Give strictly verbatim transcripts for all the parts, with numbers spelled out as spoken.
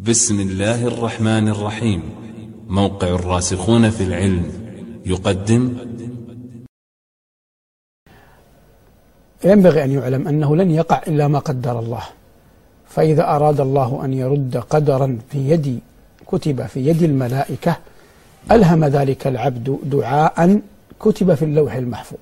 بسم الله الرحمن الرحيم. موقع الراسخون في العلم يقدم. ينبغي أن يعلم أنه لن يقع إلا ما قدر الله، فإذا أراد الله أن يرد قدرا في يد كتب في يد الملائكة ألهم ذلك العبد دعاء كتب في اللوح المحفوظ،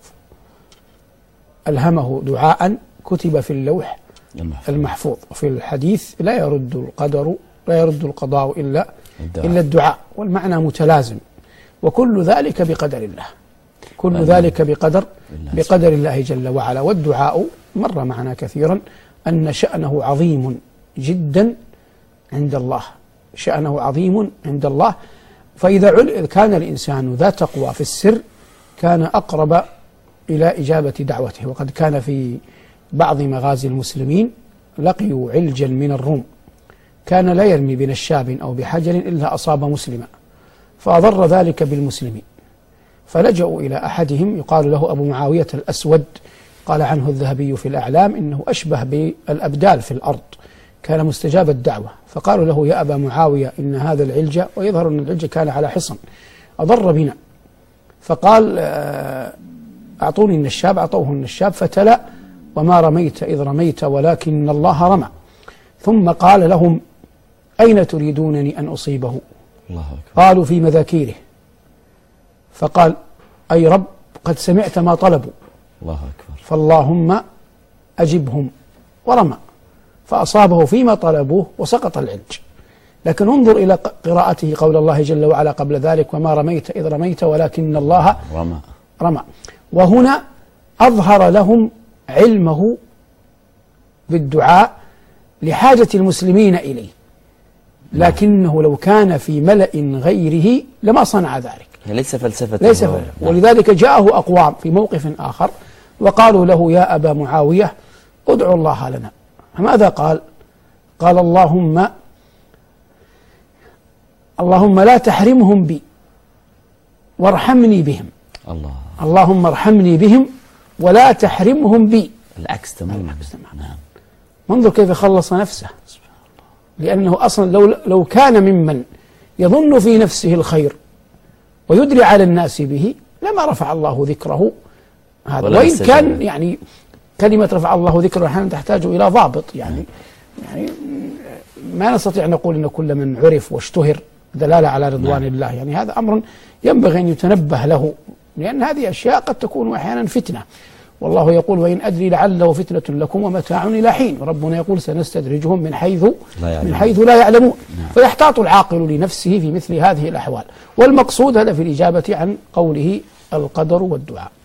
ألهمه دعاء كتب في اللوح المحفوظ. وفي الحديث لا يرد القدر لا يرد القضاء إلا الدعاء. إلا الدعاء، والمعنى متلازم، وكل ذلك بقدر الله، كل ذلك بقدر بقدر الله جل وعلا. والدعاء مر معنا كثيرا أن شأنه عظيم جدا عند الله، شأنه عظيم عند الله. فإذا كان الإنسان ذا تقوى في السر كان أقرب إلى إجابة دعوته. وقد كان في بعض مغازي المسلمين لقيوا علجا من الروم كان لا يرمي بنشاب أو بحجر إلا أصاب مسلما، فأضر ذلك بالمسلمين، فلجأوا إلى أحدهم يقال له أبو معاوية الأسود، قال عنه الذهبي في الأعلام إنه أشبه بالأبدال في الأرض، كان مستجاب الدعوة. فقالوا له: يا أبا معاوية، إن هذا العلج، ويظهر أن العلج كان على حصن، أضر بنا. فقال: أعطوني النشاب. أعطوه النشاب فتلا: وما رميت إذ رميت ولكن الله رمى. ثم قال لهم: أين تريدونني أن أصيبه؟ الله أكبر. قالوا: في مذاكيره. فقال: أي رب، قد سمعت ما طلبوا. الله أكبر. فاللهم أجبهم، ورمى فأصابه فيما طلبوه وسقط العلج. لكن انظر إلى قراءته قول الله جل وعلا قبل ذلك: وما رميت إذ رميت ولكن الله رمى رمى. وهنا أظهر لهم علمه بالدعاء لحاجة المسلمين إليه، لكنه لو كان في ملأ غيره لما صنع ذلك. ليس فلسفة ليس فلسفة. ولذلك جاءه أقوام في موقف آخر وقالوا له: يا أبا معاوية، ادعو الله لنا. فماذا قال؟ قال: اللهم اللهم لا تحرمهم بي وارحمني بهم. الله. اللهم ارحمني بهم ولا تحرمهم بي. العكس تماما. العكس تماما. نعم. منظر كيف خلص نفسه، لأنه أصلا لو لو كان ممن يظن في نفسه الخير ويدري على الناس به لما رفع الله ذكره هذا. وإن كان يعني كلمة رفع الله ذكره أحيانا تحتاج إلى ضابط، يعني يعني ما نستطيع أن نقول إن كل من عرف واشتهر دلالة على رضوان الله، يعني هذا أمر ينبغي أن يتنبه له، لأن هذه أشياء قد تكون أحيانا فتنة. والله يقول: وإن أدري لعله فتنة لكم ومتاع إلى حين. وربنا يقول: سنستدرجهم من حيث من حيث لا يعلمون. فيحتاط العاقل لنفسه في مثل هذه الأحوال. والمقصود هذا في الإجابة عن قوله القدر والدعاء.